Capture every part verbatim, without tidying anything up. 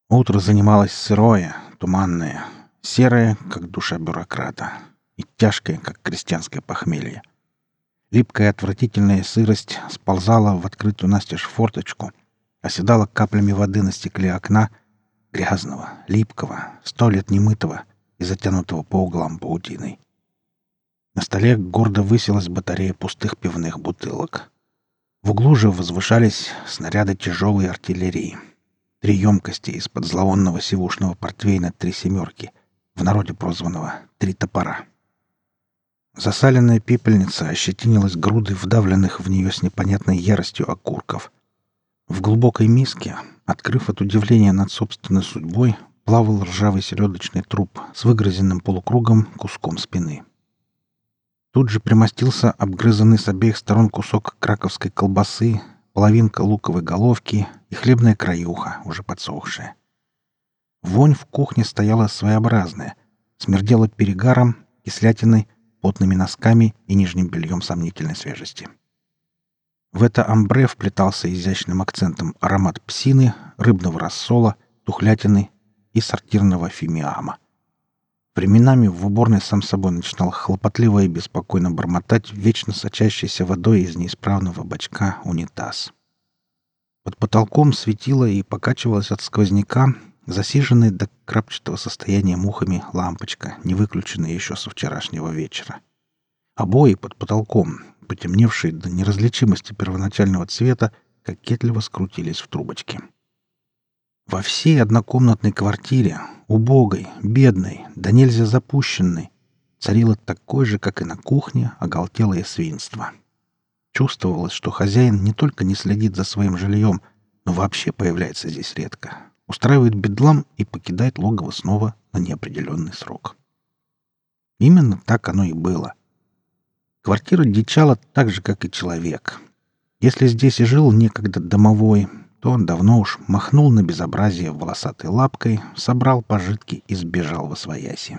Утро занималось сырое, туманное, серое, как душа бюрократа, и тяжкое, как крестьянское похмелье. Липкая отвратительная сырость сползала в открытую настежь форточку, оседала каплями воды на стекле окна, грязного, липкого, сто лет немытого и затянутого по углам паутиной. На столе гордо высилась батарея пустых пивных бутылок. В углу же возвышались снаряды тяжелой артиллерии. Три емкости из-под зловонного сивушного портвейна «Три семерки», в народе прозванного «Три топора». Засаленная пепельница ощетинилась грудой вдавленных в нее с непонятной яростью окурков. В глубокой миске, открыв от удивления над собственной судьбой, плавал ржавый селедочный труп с выгрызенным полукругом куском спины. Тут же примостился обгрызанный с обеих сторон кусок краковской колбасы, половинка луковой головки и хлебная краюха, уже подсохшая. Вонь в кухне стояла своеобразная, смердела перегаром, кислятиной, потными носками и нижним бельем сомнительной свежести. В это амбре вплетался изящным акцентом аромат псины, рыбного рассола, тухлятины и сортирного фимиама. Временами в уборной сам собой начинал хлопотливо и беспокойно бормотать вечно сочащейся водой из неисправного бачка унитаз. Под потолком светила и покачивалась от сквозняка засиженная до крапчатого состояния мухами лампочка, не выключенная еще со вчерашнего вечера. Обои под потолком, потемневшие до неразличимости первоначального цвета, кокетливо скрутились в трубочки. Во всей однокомнатной квартире, убогой, бедной, да нельзя запущенной, царило такое же, как и на кухне, оголтелое свинство. Чувствовалось, что хозяин не только не следит за своим жильем, но вообще появляется здесь редко, устраивает бедлам и покидает логово снова на неопределенный срок. Именно так оно и было. Квартира дичала так же, как и человек. Если здесь и жил некогда домовой, то он давно уж махнул на безобразие волосатой лапкой, собрал пожитки и сбежал восвояси.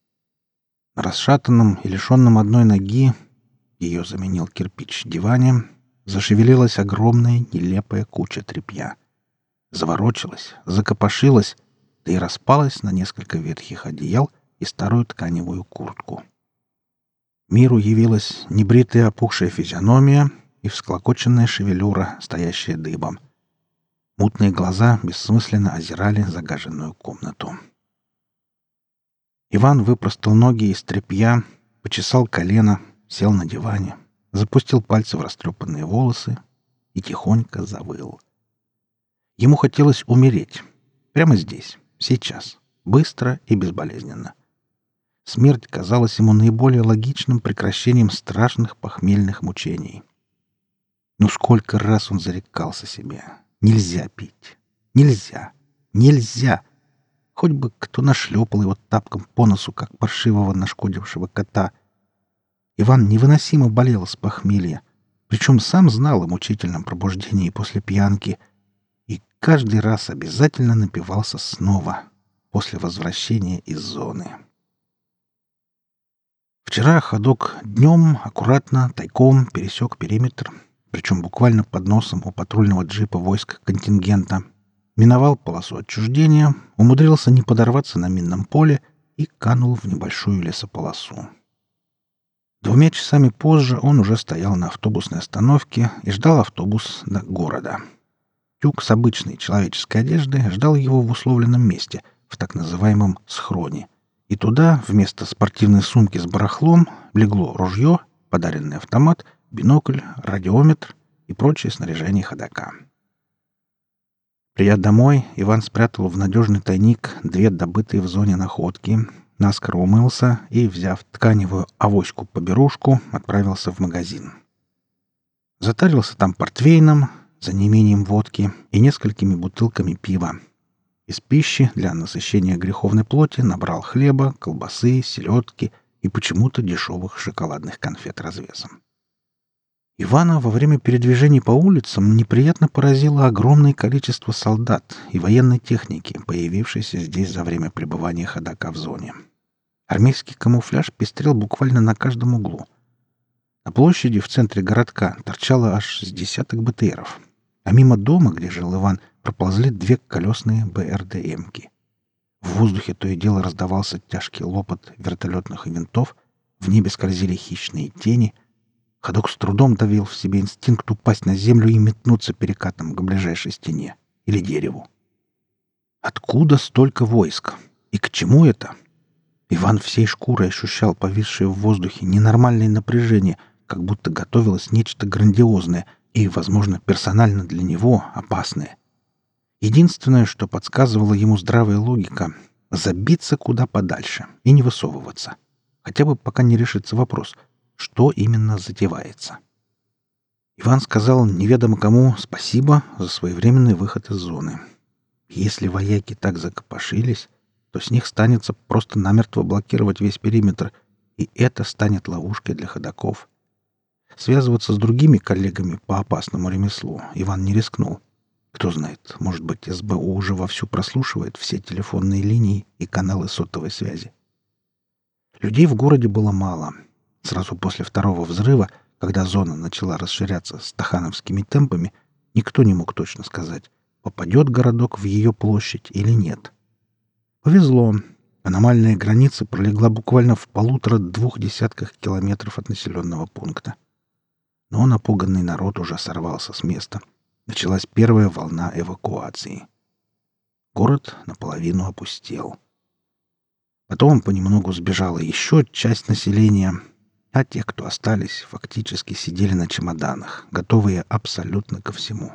На расшатанном и лишенном одной ноги, ее заменил кирпич, диване, зашевелилась огромная нелепая куча тряпья. Заворочилась, закопошилась, да и распалась на несколько ветхих одеял и старую тканевую куртку. Миру явилась небритая опухшая физиономия и всклокоченная шевелюра, стоящая дыбом. Мутные глаза бессмысленно озирали загаженную комнату. Иван выпростал ноги из тряпья, почесал колено, сел на диване, запустил пальцы в растрепанные волосы и тихонько завыл. Ему хотелось умереть. Прямо здесь, сейчас, быстро и безболезненно. Смерть казалась ему наиболее логичным прекращением страшных похмельных мучений. Но сколько раз он зарекался себе. Нельзя пить. Нельзя. Нельзя. Хоть бы кто нашлепал его тапком по носу, как паршивого нашкодившего кота. Иван невыносимо болел с похмелья, причем сам знал о мучительном пробуждении после пьянки и каждый раз обязательно напивался снова после возвращения из зоны. Вчера ходок днем аккуратно, тайком пересек периметр, причем буквально под носом у патрульного джипа войск контингента, миновал полосу отчуждения, умудрился не подорваться на минном поле и канул в небольшую лесополосу. Двумя часами позже он уже стоял на автобусной остановке и ждал автобус до города. Тюк с обычной человеческой одеждой ждал его в условленном месте, в так называемом «схроне», и туда вместо спортивной сумки с барахлом легло ружье, подаренный автомат, бинокль, радиометр и прочее снаряжение ходока. Придя домой, Иван спрятал в надежный тайник две добытые в зоне находки, наскоро умылся и, взяв тканевую авоську-поберушку, отправился в магазин. Затарился там портвейном, за неимением водки и несколькими бутылками пива. Из пищи для насыщения греховной плоти набрал хлеба, колбасы, селедки и почему-то дешевых шоколадных конфет развесом. Ивана во время передвижений по улицам неприятно поразило огромное количество солдат и военной техники, появившейся здесь за время пребывания ходока в зоне. Армейский камуфляж пестрел буквально на каждом углу. На площади в центре городка торчало аж с десяток БТРов, а мимо дома, где жил Иван, проползли две колесные БРДМки. В воздухе то и дело раздавался тяжкий лопот вертолетных винтов, в небе скользили хищные тени. Ходок с трудом давил в себе инстинкт упасть на землю и метнуться перекатом к ближайшей стене или дереву. Откуда столько войск? И к чему это? Иван всей шкурой ощущал повисшее в воздухе ненормальное напряжение, как будто готовилось нечто грандиозное и, возможно, персонально для него опасное. Единственное, что подсказывала ему здравая логика — забиться куда подальше и не высовываться. Хотя бы пока не решится вопрос, что именно затевается. Иван сказал неведомо кому спасибо за своевременный выход из зоны. Если вояки так закопошились, то с них станется просто намертво блокировать весь периметр, и это станет ловушкой для ходоков. Связываться с другими коллегами по опасному ремеслу Иван не рискнул. Кто знает, может быть, СБУ уже вовсю прослушивает все телефонные линии и каналы сотовой связи. Людей в городе было мало. Сразу после второго взрыва, когда зона начала расширяться стахановскими темпами, никто не мог точно сказать, попадет городок в ее площадь или нет. Повезло. Аномальная граница пролегла буквально в полутора-двух десятках километров от населенного пункта. Но напуганный народ уже сорвался с места. Началась первая волна эвакуации. Город наполовину опустел. Потом понемногу сбежала еще часть населения, а те, кто остались, фактически сидели на чемоданах, готовые абсолютно ко всему.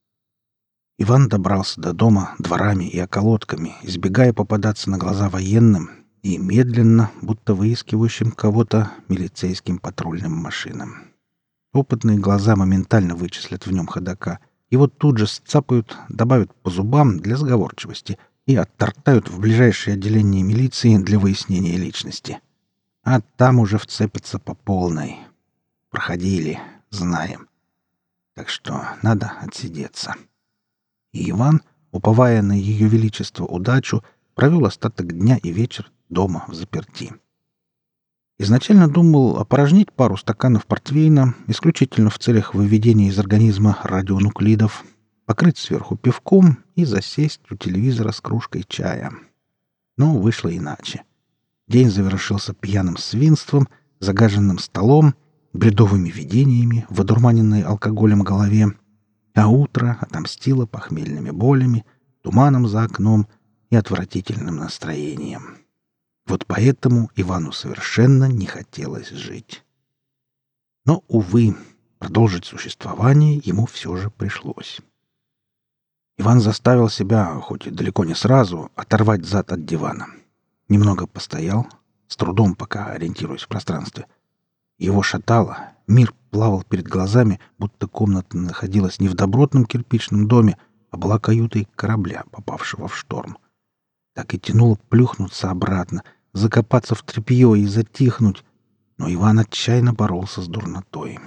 Иван добрался до дома дворами и околотками, избегая попадаться на глаза военным и медленно, будто выискивающим кого-то, милицейским патрульным машинам. Опытные глаза моментально вычислят в нем ходока, его тут же сцапают, добавят по зубам для сговорчивости и оттортают в ближайшее отделение милиции для выяснения личности. А там уже вцепятся по полной. Проходили, знаем. Так что надо отсидеться. И Иван, уповая на ее величество удачу, провел остаток дня и вечер дома взаперти. Изначально думал опорожнить пару стаканов портвейна исключительно в целях выведения из организма радионуклидов, покрыть сверху пивком и засесть у телевизора с кружкой чая. Но вышло иначе. День завершился пьяным свинством, загаженным столом, бредовыми видениями в одурманенной алкоголем голове, а утро отомстило похмельными болями, туманом за окном и отвратительным настроением. Вот поэтому Ивану совершенно не хотелось жить. Но, увы, продолжить существование ему все же пришлось. Иван заставил себя, хоть и далеко не сразу, оторвать зад от дивана. Немного постоял, с трудом пока ориентируясь в пространстве. Его шатало, мир плавал перед глазами, будто комната находилась не в добротном кирпичном доме, а была каютой корабля, попавшего в шторм. Так и тянуло плюхнуться обратно, закопаться в тряпье и затихнуть, но Иван отчаянно боролся с дурнотой.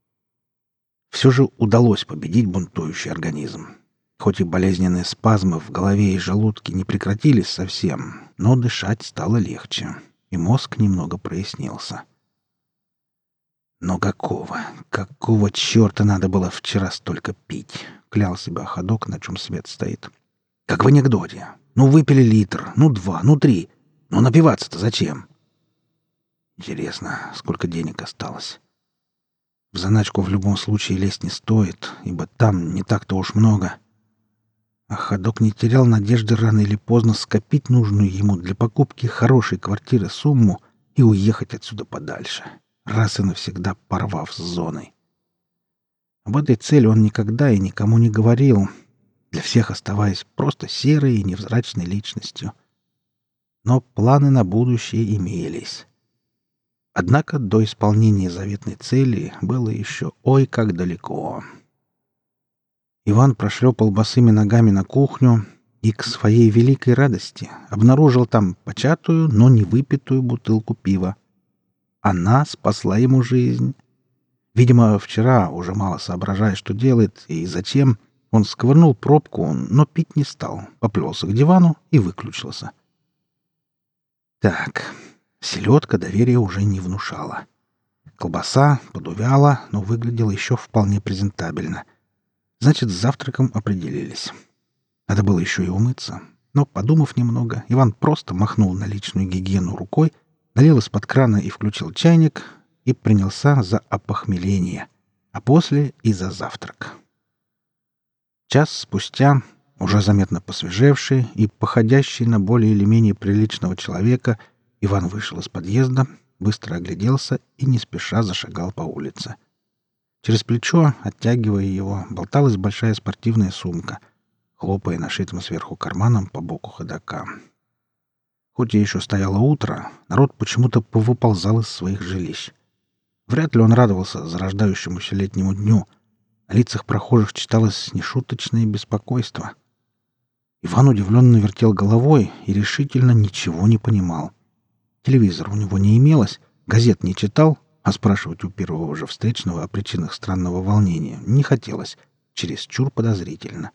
Все же удалось победить бунтующий организм. Хоть и болезненные спазмы в голове и желудке не прекратились совсем, но дышать стало легче, и мозг немного прояснился. Но какого, какого черта надо было вчера столько пить? Клял себя ходок, на чем свет стоит. Как в анекдоте. Ну, выпили литр, ну, два, ну, три. Но напиваться-то зачем? Интересно, сколько денег осталось? В заначку в любом случае лезть не стоит, ибо там не так-то уж много. А ходок не терял надежды рано или поздно скопить нужную ему для покупки хорошей квартиры сумму и уехать отсюда подальше, раз и навсегда порвав с зоной. Об этой цели он никогда и никому не говорил, для всех оставаясь просто серой и невзрачной личностью. Но планы на будущее имелись. Однако до исполнения заветной цели было еще ой как далеко. Иван прошлепал босыми ногами на кухню и, к своей великой радости, обнаружил там початую, но не выпитую бутылку пива. Она спасла ему жизнь. Видимо, вчера, уже мало соображая, что делает и зачем, он сковырнул пробку, но пить не стал, поплелся к дивану и выключился. Так, селедка доверия уже не внушала. Колбаса подувяла, но выглядела еще вполне презентабельно. Значит, с завтраком определились. Надо было еще и умыться. Но, подумав немного, Иван просто махнул на личную гигиену рукой, налил из-под крана и включил чайник, и принялся за опохмеление, а после и за завтрак. Час спустя, уже заметно посвежевший и походящий на более или менее приличного человека, Иван вышел из подъезда, быстро огляделся и не спеша зашагал по улице. Через плечо, оттягивая его, болталась большая спортивная сумка, хлопая нашитым сверху карманом по боку ходока. Хоть и еще стояло утро, народ почему-то повыползал из своих жилищ. Вряд ли он радовался зарождающемуся летнему дню. На лицах прохожих читалось нешуточное беспокойство. Иван удивленно вертел головой и решительно ничего не понимал. Телевизора у него не имелось, газет не читал, а спрашивать у первого же встречного о причинах странного волнения не хотелось, чересчур подозрительно.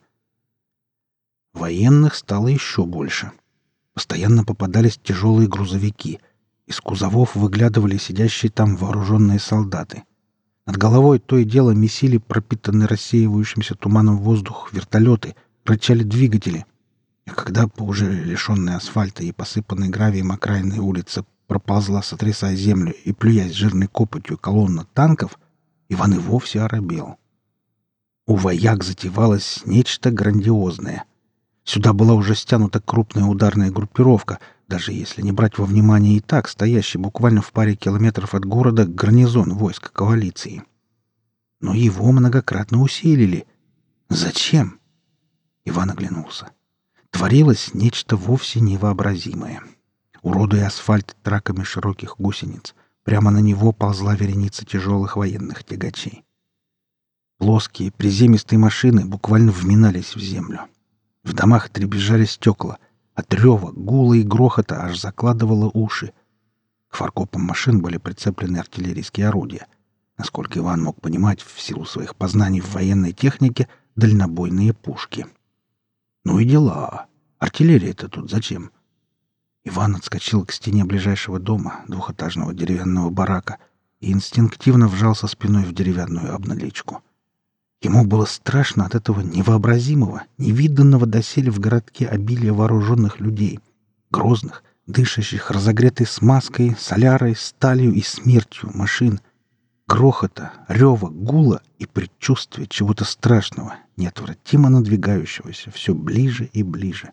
Военных стало еще больше. Постоянно попадались тяжелые грузовики. Из кузовов выглядывали сидящие там вооруженные солдаты. Над головой то и дело месили пропитанный рассеивающимся туманом воздух вертолеты, рычали двигатели. И когда по уже лишенной асфальта и посыпанной гравием окраинной улице проползла, сотрясая землю и плюясь жирной копотью колонна танков, Иван и вовсе оробел. У вояк затевалось нечто грандиозное. Сюда была уже стянута крупная ударная группировка, даже если не брать во внимание и так стоящий буквально в паре километров от города гарнизон войск коалиции. Но его многократно усилили. Зачем? Иван оглянулся. Творилось нечто вовсе невообразимое. Уродуя асфальт траками широких гусениц, прямо на него ползла вереница тяжелых военных тягачей. Плоские, приземистые машины буквально вминались в землю. В домах дребезжали стекла. От рева, гула и грохота аж закладывало уши. К фаркопам машин были прицеплены артиллерийские орудия. Насколько Иван мог понимать, в силу своих познаний в военной технике, дальнобойные пушки. Ну и дела. Артиллерия-то тут зачем? Иван отскочил к стене ближайшего дома, двухэтажного деревянного барака, и инстинктивно вжался спиной в деревянную обналичку. Ему было страшно от этого невообразимого, невиданного доселе в городке обилия вооруженных людей, грозных, дышащих разогретой смазкой, солярой, сталью и смертью машин, грохота, рева, гула и предчувствия чего-то страшного, неотвратимо надвигающегося все ближе и ближе.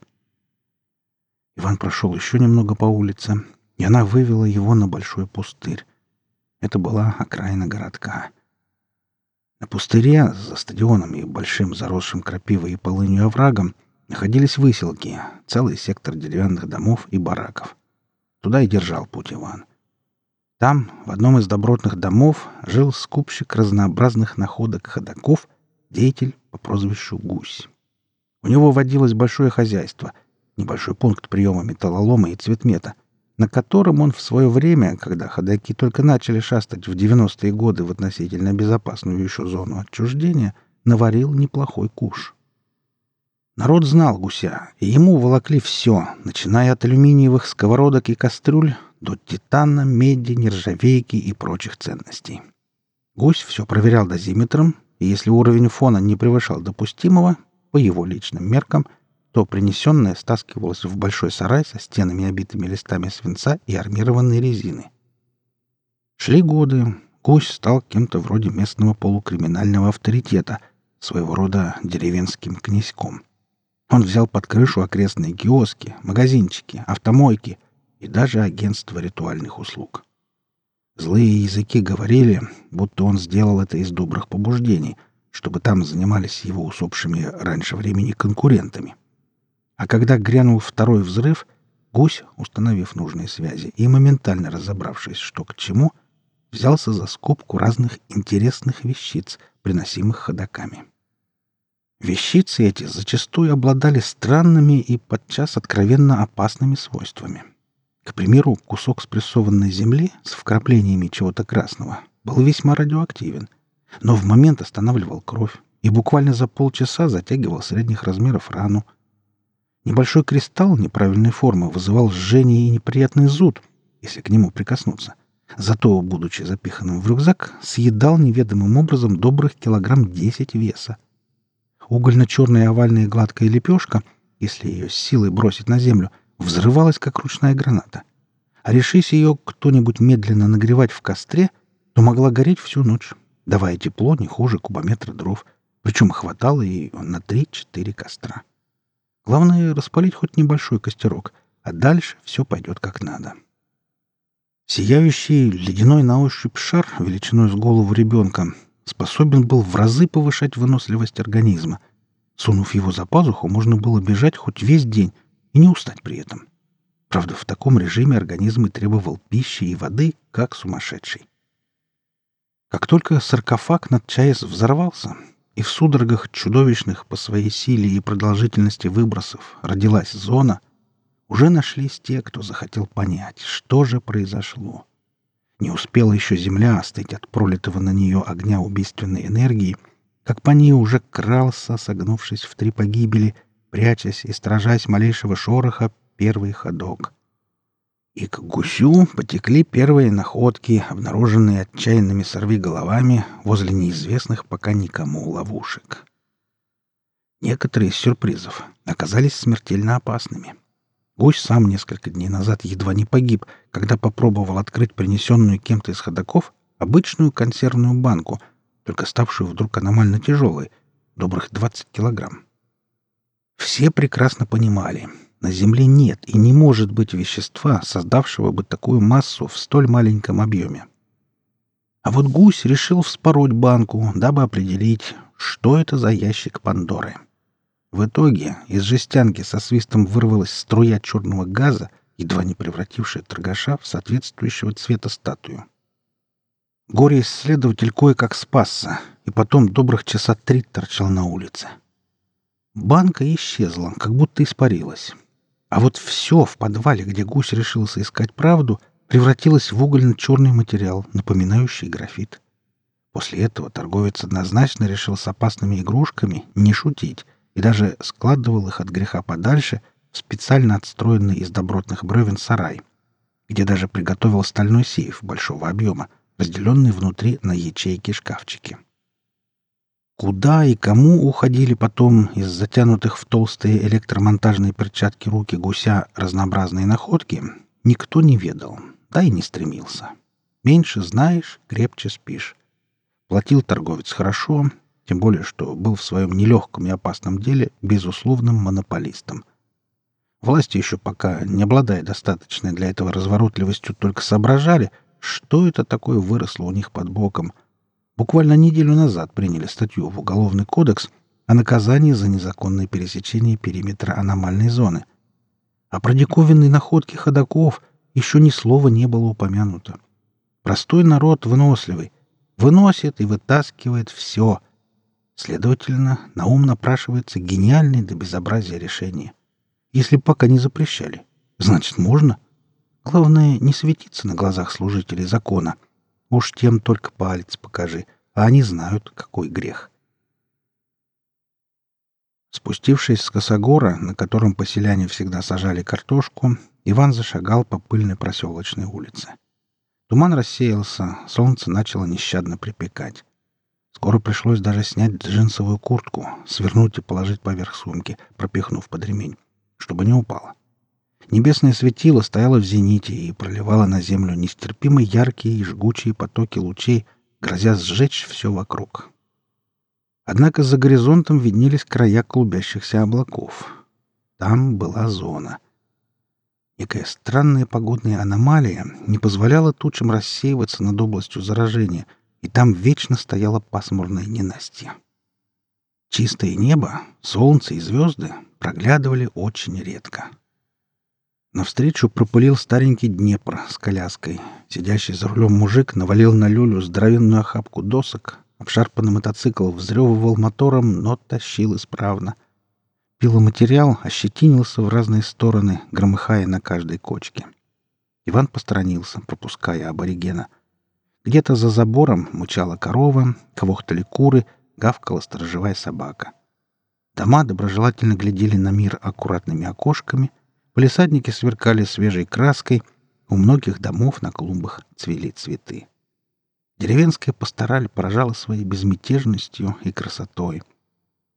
Иван прошел еще немного по улице, и она вывела его на большой пустырь. Это была окраина городка. На пустыре, за стадионом и большим заросшим крапивой и полынью оврагом, находились выселки, целый сектор деревянных домов и бараков. Туда и держал путь Иван. Там, в одном из добротных домов, жил скупщик разнообразных находок ходоков, деятель по прозвищу Гусь. У него водилось большое хозяйство, небольшой пункт приема металлолома и цветмета, на котором он в свое время, когда ходоки только начали шастать в девяностые годы в относительно безопасную еще зону отчуждения, наварил неплохой куш. Народ знал Гуся, и ему волокли все, начиная от алюминиевых сковородок и кастрюль до титана, меди, нержавейки и прочих ценностей. Гусь все проверял дозиметром, и если уровень фона не превышал допустимого, по его личным меркам, то принесенное стаскивалось в большой сарай со стенами, обитыми листами свинца и армированной резины. Шли годы. Гусь стал кем-то вроде местного полукриминального авторитета, своего рода деревенским князьком. Он взял под крышу окрестные киоски, магазинчики, автомойки и даже агентство ритуальных услуг. Злые языки говорили, будто он сделал это из добрых побуждений, чтобы там занимались его усопшими раньше времени конкурентами. А когда грянул второй взрыв, Гусь, установив нужные связи и моментально разобравшись, что к чему, взялся за скупку разных интересных вещиц, приносимых ходоками. Вещицы эти зачастую обладали странными и подчас откровенно опасными свойствами. К примеру, кусок спрессованной земли с вкраплениями чего-то красного был весьма радиоактивен, но в момент останавливал кровь и буквально за полчаса затягивал средних размеров рану. Небольшой кристалл неправильной формы вызывал жжение и неприятный зуд, если к нему прикоснуться. Зато, будучи запиханным в рюкзак, съедал неведомым образом добрых килограмм десять веса. угольно-черная овальная гладкая лепешка, если ее с силой бросить на землю, взрывалась, как ручная граната. А решись ее кто-нибудь медленно нагревать в костре, то могла гореть всю ночь, давая тепло не хуже кубометра дров, причем хватало и на три-четыре костра. Главное — распалить хоть небольшой костерок, а дальше все пойдет как надо. Сияющий ледяной на ощупь шар величиной с голову ребенка способен был в разы повышать выносливость организма. Сунув его за пазуху, можно было бежать хоть весь день и не устать при этом. Правда, в таком режиме организм и требовал пищи и воды, как сумасшедший. Как только саркофаг над ЧАЭС взорвался, и в судорогах чудовищных по своей силе и продолжительности выбросов родилась зона, уже нашлись те, кто захотел понять, что же произошло. Не успела еще земля остыть от пролитого на нее огня убийственной энергии, как по ней уже крался, согнувшись в три погибели, прячась и стражась малейшего шороха, первый ходок. И к гусю потекли первые находки, обнаруженные отчаянными сорвиголовами возле неизвестных пока никому ловушек. Некоторые из сюрпризов оказались смертельно опасными. Гусь сам несколько дней назад едва не погиб, когда попробовал открыть принесенную кем-то из ходоков обычную консервную банку, только ставшую вдруг аномально тяжелой, добрых двадцать килограмм. Все прекрасно понимали, на Земле нет и не может быть вещества, создавшего бы такую массу в столь маленьком объеме. А вот гусь решил вспороть банку, дабы определить, что это за ящик Пандоры. В итоге из жестянки со свистом вырвалась струя черного газа, едва не превратившая торгаша в соответствующего цвета статую. Горе-исследователь кое-как спасся, и потом добрых часа три торчал на улице. Банка исчезла, как будто испарилась. А вот все в подвале, где гусь решился искать правду, превратилось в угольно-черный материал, напоминающий графит. После этого торговец однозначно решил с опасными игрушками не шутить и даже складывал их от греха подальше в специально отстроенный из добротных бревен сарай, где даже приготовил стальной сейф большого объема, разделенный внутри на ячейки-шкафчики. Куда и кому уходили потом из затянутых в толстые электромонтажные перчатки руки гуся разнообразные находки, никто не ведал, да и не стремился. Меньше знаешь, крепче спишь. Платил торговец хорошо, тем более, что был в своем нелегком и опасном деле безусловным монополистом. Власти еще пока, не обладая достаточной для этого разворотливостью, только соображали, что это такое выросло у них под боком. Буквально неделю назад приняли статью в Уголовный кодекс о наказании за незаконное пересечение периметра аномальной зоны. А про диковинные находки ходоков еще ни слова не было упомянуто. Простой народ выносливый. Выносит и вытаскивает все. Следовательно, на ум напрашивается гениальное до безобразия решение. Если пока не запрещали, значит, можно. Главное, не светиться на глазах служителей закона. Уж тем только палец покажи, а они знают, какой грех. Спустившись с косогора, на котором поселяне всегда сажали картошку, Иван зашагал по пыльной проселочной улице. Туман рассеялся, солнце начало нещадно припекать. Скоро пришлось даже снять джинсовую куртку, свернуть и положить поверх сумки, пропихнув под ремень, чтобы не упало. Небесное светило стояло в зените и проливало на землю нестерпимо яркие и жгучие потоки лучей, грозя сжечь все вокруг. Однако за горизонтом виднелись края клубящихся облаков. Там была зона. Некая странная погодная аномалия не позволяла тучам рассеиваться над областью заражения, и там вечно стояло пасмурное ненастье. Чистое небо, солнце и звезды проглядывали очень редко. Навстречу пропылил старенький Днепр с коляской. Сидящий за рулем мужик навалил на люлю здоровенную охапку досок, обшарпанный мотоцикл взрёвывал мотором, но тащил исправно. Пиломатериал ощетинился в разные стороны, громыхая на каждой кочке. Иван посторонился, пропуская аборигена. Где-то за забором мычала корова, квохтали куры, гавкала сторожевая собака. Дома доброжелательно глядели на мир аккуратными окошками, палисадники сверкали свежей краской, у многих домов на клумбах цвели цветы. Деревенская пастораль поражала своей безмятежностью и красотой.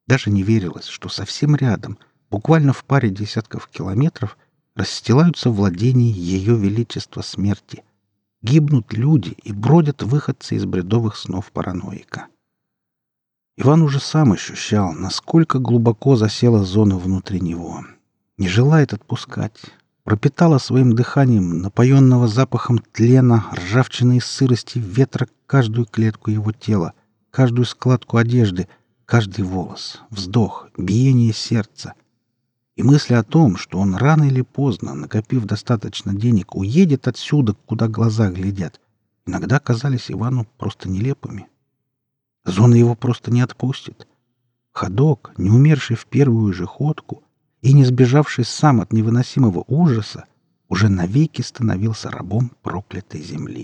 Даже не верилось, что совсем рядом, буквально в паре десятков километров, расстилаются владения Ее Величества Смерти. Гибнут люди и бродят выходцы из бредовых снов параноика. Иван уже сам ощущал, насколько глубоко засела зона внутри него. Не желает отпускать. Пропитала своим дыханием, напоенного запахом тлена, ржавчины и сырости ветра, каждую клетку его тела, каждую складку одежды, каждый волос, вздох, биение сердца. И мысли о том, что он рано или поздно, накопив достаточно денег, уедет отсюда, куда глаза глядят, иногда казались Ивану просто нелепыми. Зона его просто не отпустит. Ходок, не умерший в первую же ходку и не сбежавший сам от невыносимого ужаса, уже навеки становился рабом проклятой земли.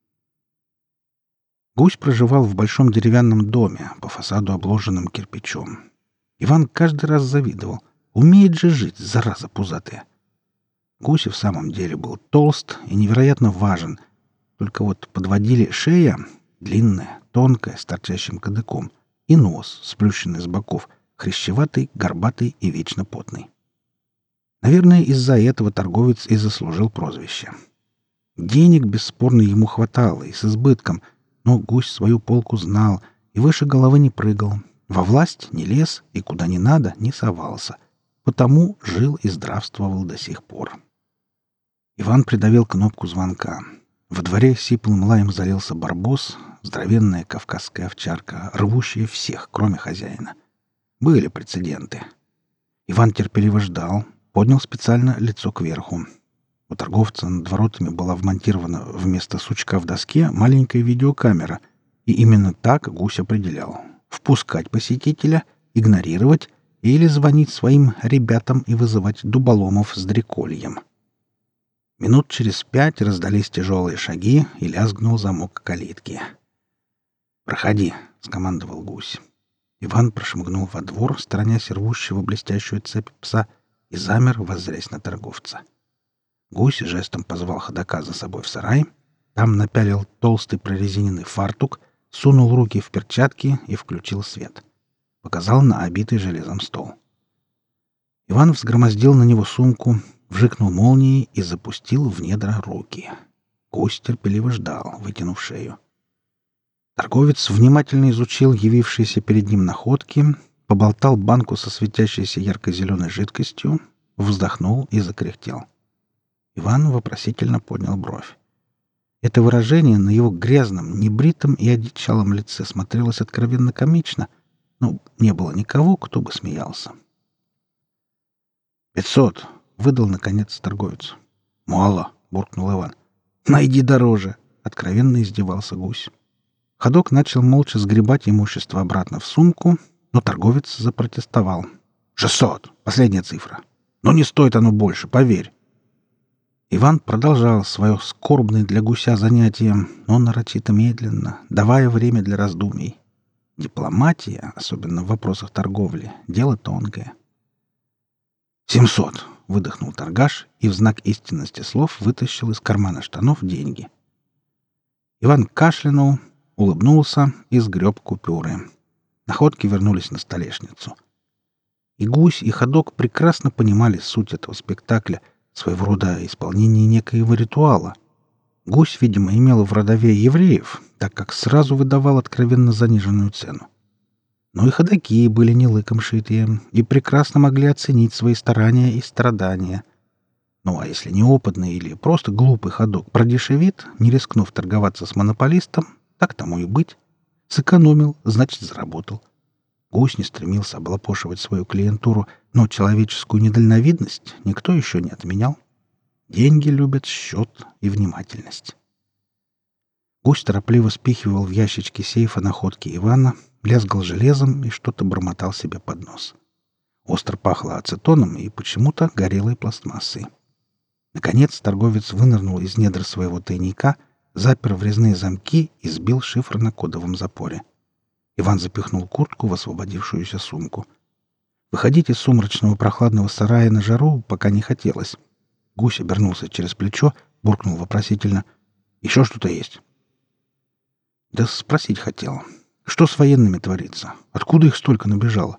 Гусь проживал в большом деревянном доме, по фасаду обложенным кирпичом. Иван каждый раз завидовал. Умеет же жить, зараза пузатая. Гусь в самом деле был толст и невероятно важен. Только вот подводили шея, длинная, тонкая, с торчащим кадыком, и нос, сплющенный с боков, хрящеватый, горбатый и вечно потный. Наверное, из-за этого торговец и заслужил прозвище. Денег, бесспорно, ему хватало и с избытком, но гусь свою полку знал и выше головы не прыгал, во власть не лез и куда не надо не совался, потому жил и здравствовал до сих пор. Иван придавил кнопку звонка. Во дворе сиплым лаем залился барбос, здоровенная кавказская овчарка, рвущая всех, кроме хозяина. Были прецеденты. Иван терпеливо ждал, поднял специально лицо кверху. У торговца над воротами была вмонтирована вместо сучка в доске маленькая видеокамера, и именно так гусь определял — впускать посетителя, игнорировать или звонить своим ребятам и вызывать дуболомов с дрекольем. Минут через пять раздались тяжелые шаги и лязгнул замок калитки. «Проходи», — скомандовал гусь. Иван прошмыгнул во двор, сторонясь рвущего блестящую цепь пса, и замер, воззрясь на торговца. Гусь жестом позвал ходока за собой в сарай, там напялил толстый прорезиненный фартук, сунул руки в перчатки и включил свет. Показал на обитый железом стол. Иван взгромоздил на него сумку, вжикнул молнией и запустил в недра руки. Гусь терпеливо ждал, вытянув шею. Торговец внимательно изучил явившиеся перед ним находки, поболтал банку со светящейся ярко-зеленой жидкостью, вздохнул и закряхтел. Иван вопросительно поднял бровь. Это выражение на его грязном, небритом и одичалом лице смотрелось откровенно комично, но не было никого, кто бы смеялся. «Пятьсот!» — выдал, наконец, торговец. «Мало!» — буркнул Иван. «Найди дороже!» — откровенно издевался гусь. Ходок начал молча сгребать имущество обратно в сумку, но торговец запротестовал. «Шестьсот! Последняя цифра! Но не стоит оно больше, поверь!» Иван продолжал свое скорбное для гуся занятие, но нарочито медленно, давая время для раздумий. Дипломатия, особенно в вопросах торговли, дело тонкое. «Семьсот!» — выдохнул торгаш и в знак истинности слов вытащил из кармана штанов деньги. Иван кашлянул, улыбнулся и сгреб купюры. Находки вернулись на столешницу. И гусь, и ходок прекрасно понимали суть этого спектакля, своего рода исполнение некоего ритуала. Гусь, видимо, имел в родове евреев, так как сразу выдавал откровенно заниженную цену. Но и ходаки были не лыком шитые и прекрасно могли оценить свои старания и страдания. Ну а если неопытный или просто глупый ходок продешевит, не рискнув торговаться с монополистом, так тому и быть. Сэкономил, значит, заработал. Гусь не стремился облапошивать свою клиентуру, но человеческую недальновидность никто еще не отменял. Деньги любят счет и внимательность. Гусь торопливо спихивал в ящички сейфа находки Ивана, лязгал железом и что-то бормотал себе под нос. Остро пахло ацетоном и почему-то горелой пластмассой. Наконец торговец вынырнул из недр своего тайника, запер врезные замки и сбил шифр на кодовом запоре. Иван запихнул куртку в освободившуюся сумку. Выходить из сумрачного прохладного сарая на жару пока не хотелось. Гусь обернулся через плечо, буркнул вопросительно. «Еще что-то есть?» «Да спросить хотел. Что с военными творится? Откуда их столько набежало?»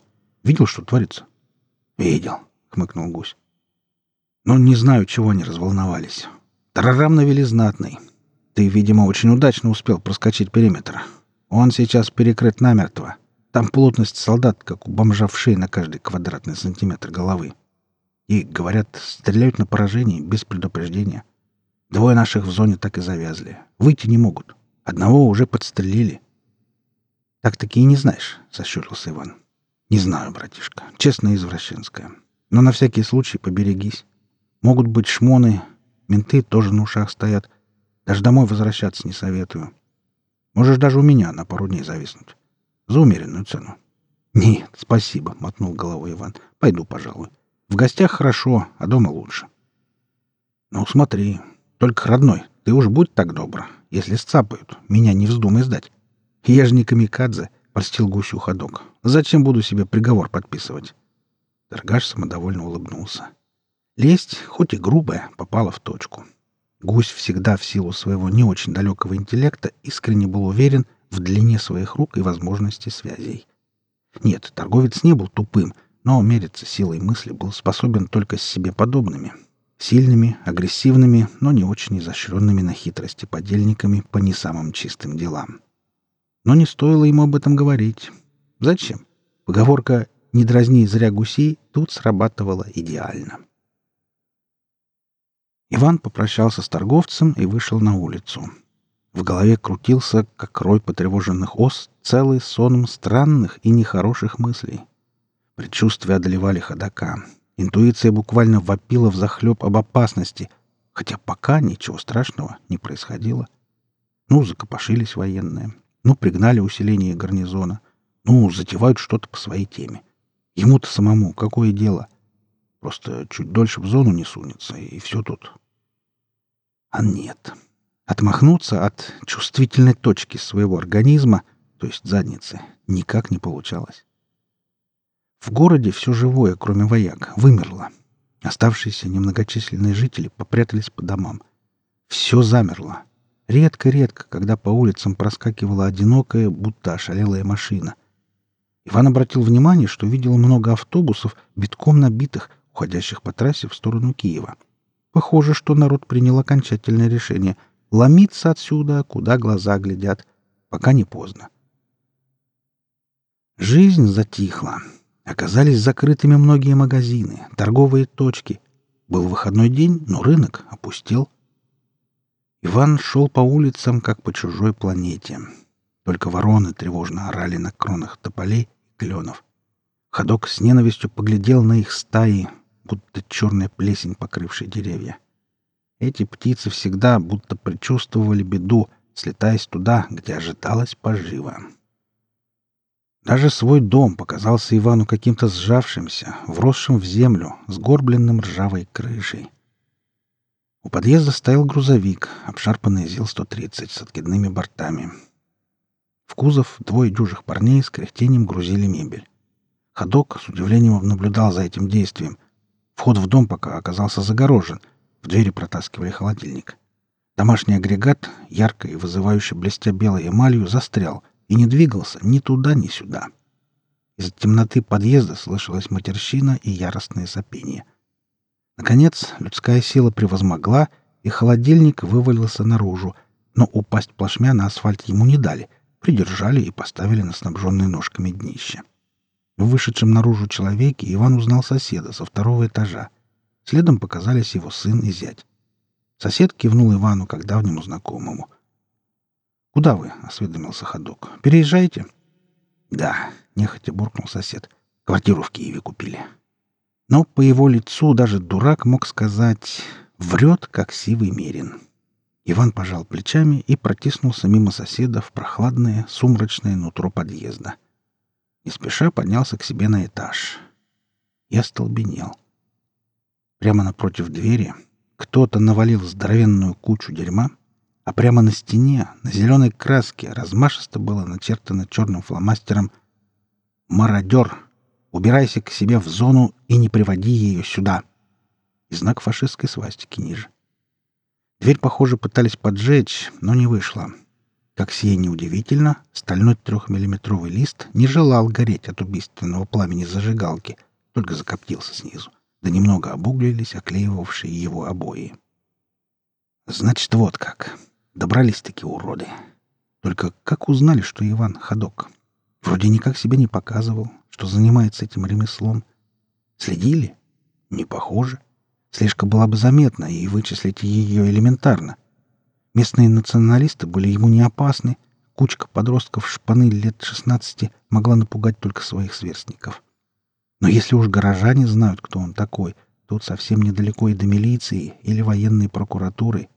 Видел, что творится?» «Видел», — хмыкнул гусь. «Но не знаю, чего они разволновались. Тарарам навели знатный. Ты, видимо, очень удачно успел проскочить периметр. Он сейчас перекрыт намертво. Там плотность солдат, как у бомжа в шее на каждый квадратный сантиметр головы. И, говорят, стреляют на поражение без предупреждения. Двое наших в зоне так и завязли. Выйти не могут. Одного уже подстрелили». «Так-таки и не знаешь», — сощурился Иван. «Не знаю, братишка. Честно, извращенская. Но на всякий случай поберегись. Могут быть шмоны, менты тоже на ушах стоят. Даже домой возвращаться не советую. Можешь даже у меня на пару дней зависнуть. За умеренную цену». «Нет, спасибо», — мотнул головой Иван. «Пойду, пожалуй. В гостях хорошо, а дома лучше». «Ну, смотри. Только, родной, ты уж будь так добр. Если сцапают, меня не вздумай сдать. Я же не камикадзе», — польстил гусю ходок. «Зачем буду себе приговор подписывать?» Торгаш самодовольно улыбнулся. Лесть, хоть и грубая, попала в точку. Гусь всегда в силу своего не очень далекого интеллекта искренне был уверен в длине своих рук и возможности связей. Нет, торговец не был тупым, но мериться силой мысли был способен только с себе подобными. Сильными, агрессивными, но не очень изощренными на хитрости подельниками по не самым чистым делам. Но не стоило ему об этом говорить. Зачем? Поговорка «не дразни зря гусей» тут срабатывала идеально. Иван попрощался с торговцем и вышел на улицу. В голове крутился, как рой потревоженных ос, целый сон странных и нехороших мыслей. Предчувствия одолевали ходока. Интуиция буквально вопила взахлеб об опасности, хотя пока ничего страшного не происходило. Ну, закопошились военные. Ну, пригнали усиление гарнизона. Ну, затевают что-то по своей теме. Ему-то самому какое дело? Просто чуть дольше в зону не сунется, и все тут. А нет. Отмахнуться от чувствительной точки своего организма, то есть задницы, никак не получалось. В городе все живое, кроме вояк, вымерло. Оставшиеся немногочисленные жители попрятались по домам. Все замерло. Редко-редко, когда по улицам проскакивала одинокая, будто ошалелая машина. Иван обратил внимание, что видел много автобусов, битком набитых, уходящих по трассе в сторону Киева. Похоже, что народ принял окончательное решение — ломиться отсюда, куда глаза глядят, пока не поздно. Жизнь затихла. Оказались закрытыми многие магазины, торговые точки. Был выходной день, но рынок опустел. Иван шел по улицам, как по чужой планете. Только вороны тревожно орали на кронах тополей и кленов. Ходок с ненавистью поглядел на их стаи, будто черная плесень, покрывшая деревья. Эти птицы всегда будто предчувствовали беду, слетаясь туда, где ожидалась пожива. Даже свой дом показался Ивану каким-то сжавшимся, вросшим в землю, сгорбленным ржавой крышей. У подъезда стоял грузовик, обшарпанный ЗИЛ сто тридцать с откидными бортами. В кузов двое дюжих парней с кряхтением грузили мебель. Ходок с удивлением наблюдал за этим действием. Вход в дом пока оказался загорожен. В двери протаскивали холодильник. Домашний агрегат, ярко и вызывающе блестя белой эмалью, застрял и не двигался ни туда, ни сюда. Из темноты подъезда слышалась матерщина и яростное сопение. Наконец, людская сила превозмогла, и холодильник вывалился наружу, но упасть плашмя на асфальт ему не дали, придержали и поставили на снабженные ножками днище. В вышедшем наружу человеке Иван узнал соседа со второго этажа. Следом показались его сын и зять. Сосед кивнул Ивану как давнему знакомому. «Куда вы?» — осведомился Ходок. «Переезжаете?» «Да», — нехотя буркнул сосед. «Квартиру в Киеве купили». Но по его лицу даже дурак мог сказать «врет, как сивый мерин». Иван пожал плечами и протиснулся мимо соседа в прохладное, сумрачное нутро подъезда. Не спеша поднялся к себе на этаж. И остолбенел. Прямо напротив двери кто-то навалил здоровенную кучу дерьма, а прямо на стене, на зеленой краске, размашисто было начертано черным фломастером «Мародер! Убирайся к себе в зону и не приводи ее сюда!» И знак фашистской свастики ниже. Дверь, похоже, пытались поджечь, но не вышло. Как сие неудивительно, стальной трехмиллиметровый лист не желал гореть от убийственного пламени зажигалки, только закоптился снизу, да немного обуглились оклеивавшие его обои. Значит, вот как. Добрались-таки уроды. Только как узнали, что Иван ходок? Вроде никак себя не показывал, что занимается этим ремеслом. Следили? Не похоже. Слежка была бы заметна, и вычислить ее элементарно. Местные националисты были ему не опасны. Кучка подростков шпаны лет шестнадцати могла напугать только своих сверстников. Но если уж горожане знают, кто он такой, тут совсем недалеко и до милиции или военной прокуратуры.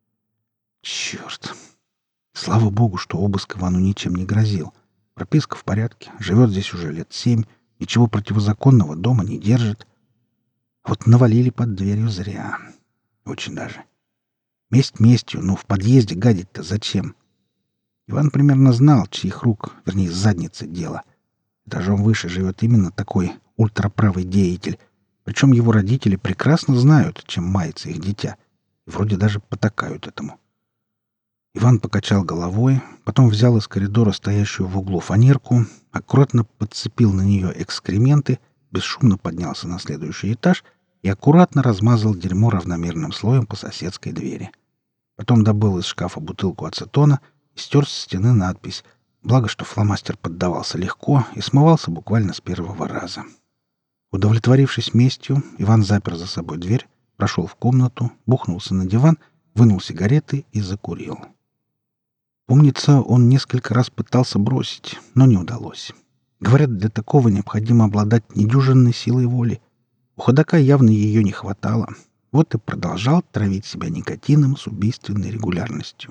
Черт! Слава богу, что обыск Ивану ничем не грозил. Прописка в порядке, живет здесь уже лет семь, ничего противозаконного дома не держит. Вот навалили под дверью зря. Очень даже. Месть местью, но в подъезде гадить-то зачем? Иван примерно знал, чьих рук, вернее, задницы дело. Этажом выше живет именно такой ультраправый деятель. Причем его родители прекрасно знают, чем мается их дитя. И вроде даже потакают этому. Иван покачал головой, потом взял из коридора стоящую в углу фанерку, аккуратно подцепил на нее экскременты, бесшумно поднялся на следующий этаж и аккуратно размазал дерьмо равномерным слоем по соседской двери. Потом добыл из шкафа бутылку ацетона и стер со стены надпись, благо что фломастер поддавался легко и смывался буквально с первого раза. Удовлетворившись местью, Иван запер за собой дверь, прошел в комнату, бухнулся на диван, вынул сигареты и закурил. Помнится, он несколько раз пытался бросить, но не удалось. Говорят, для такого необходимо обладать недюжинной силой воли. У ходока явно ее не хватало. Вот и продолжал травить себя никотином с убийственной регулярностью.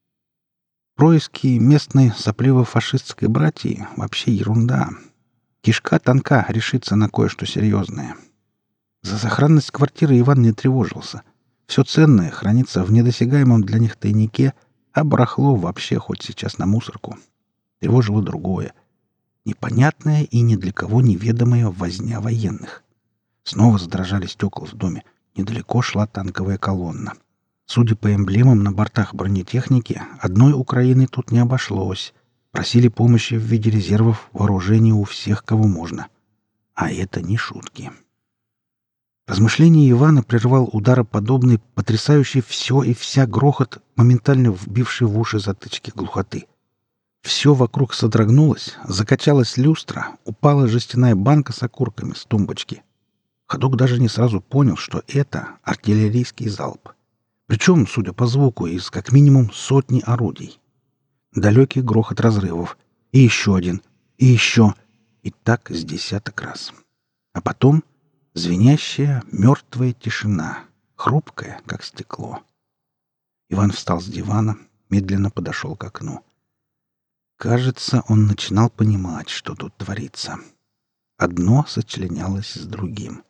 Происки местной сопливо-фашистской братьи — вообще ерунда. Кишка тонка решится на кое-что серьезное. За сохранность квартиры Иван не тревожился. Все ценное хранится в недосягаемом для них тайнике, а барахло вообще хоть сейчас на мусорку. Тревожило другое. Непонятная и ни для кого неведомая возня военных. Снова задрожали стекла в доме. Недалеко шла танковая колонна. Судя по эмблемам на бортах бронетехники, одной Украины тут не обошлось. Просили помощи в виде резервов вооружения у всех, кого можно. А это не шутки. Размышление Ивана прервал удароподобный, потрясающий все и вся грохот, моментально вбивший в уши затычки глухоты. Все вокруг содрогнулось, закачалась люстра, упала жестяная банка с окурками с тумбочки. Ходок даже не сразу понял, что это артиллерийский залп. Причем, судя по звуку, из как минимум сотни орудий. Далекий грохот разрывов. И еще один. И еще. И так с десяток раз. А потом звенящая, мертвая тишина, хрупкая, как стекло. Иван встал с дивана, медленно подошел к окну. Кажется, он начинал понимать, что тут творится. Одно сочленялось с другим.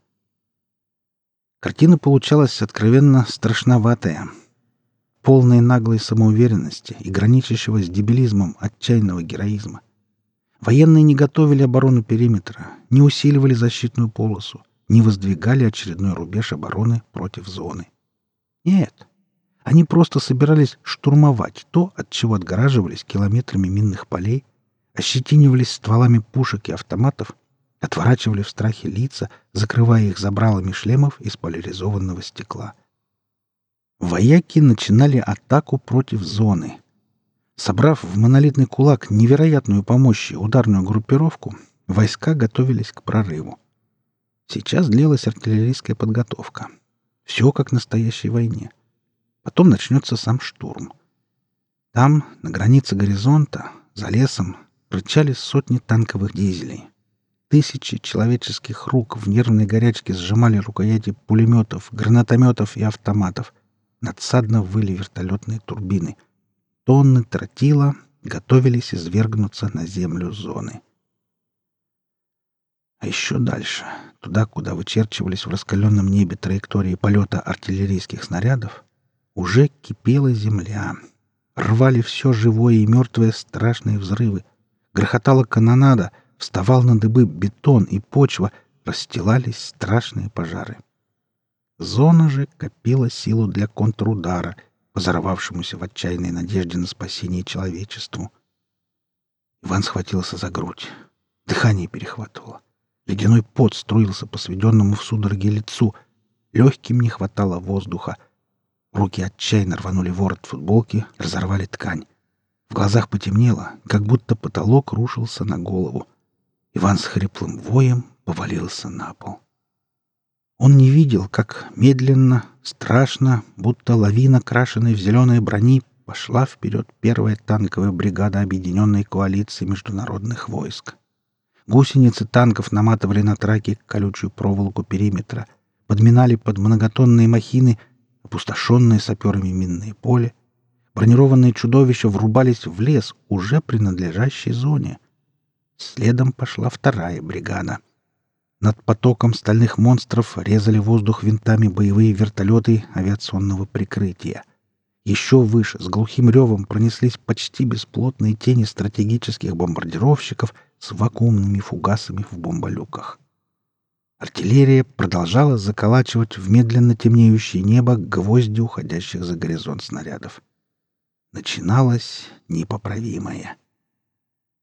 Картина получалась откровенно страшноватая. Полной наглой самоуверенности и граничащего с дебилизмом отчаянного героизма. Военные не готовили оборону периметра, не усиливали защитную полосу, не воздвигали очередной рубеж обороны против зоны. Нет, они просто собирались штурмовать то, от чего отгораживались километрами минных полей, ощетинивались стволами пушек и автоматов, отворачивали в страхе лица, закрывая их забралами шлемов из поляризованного стекла. Вояки начинали атаку против зоны. Собрав в монолитный кулак невероятную по мощи ударную группировку, войска готовились к прорыву. Сейчас длилась артиллерийская подготовка. Все как в настоящей войне. Потом начнется сам штурм. Там, на границе горизонта, за лесом, рычали сотни танковых дизелей. Тысячи человеческих рук в нервной горячке сжимали рукояти пулеметов, гранатометов и автоматов. Надсадно выли вертолетные турбины. Тонны тротила готовились извергнуться на землю зоны. А еще дальше, туда, куда вычерчивались в раскаленном небе траектории полета артиллерийских снарядов, уже кипела земля. Рвали все живое и мертвое страшные взрывы. Грохотала канонада, вставал на дыбы бетон и почва, расстилались страшные пожары. Зона же копила силу для контрудара, взорвавшемуся в отчаянной надежде на спасение человечеству. Иван схватился за грудь. Дыхание перехватывало. Ледяной пот струился по сведенному в судороге лицу. Легким не хватало воздуха. Руки отчаянно рванули ворот футболки, разорвали ткань. В глазах потемнело, как будто потолок рушился на голову. Иван с хриплым воем повалился на пол. Он не видел, как медленно, страшно, будто лавина, крашенной в зеленой брони, пошла вперед первая танковая бригада Объединенной коалиции международных войск. Гусеницы танков наматывали на траке колючую проволоку периметра, подминали под многотонные махины опустошенные саперами минные поле. Бронированные чудовища врубались в лес, уже принадлежащей зоне. Следом пошла вторая бригада. Над потоком стальных монстров резали воздух винтами боевые вертолеты авиационного прикрытия. Еще выше, с глухим ревом, пронеслись почти бесплотные тени стратегических бомбардировщиков с вакуумными фугасами в бомболюках. Артиллерия продолжала заколачивать в медленно темнеющее небо гвозди уходящих за горизонт снарядов. Начиналось непоправимое.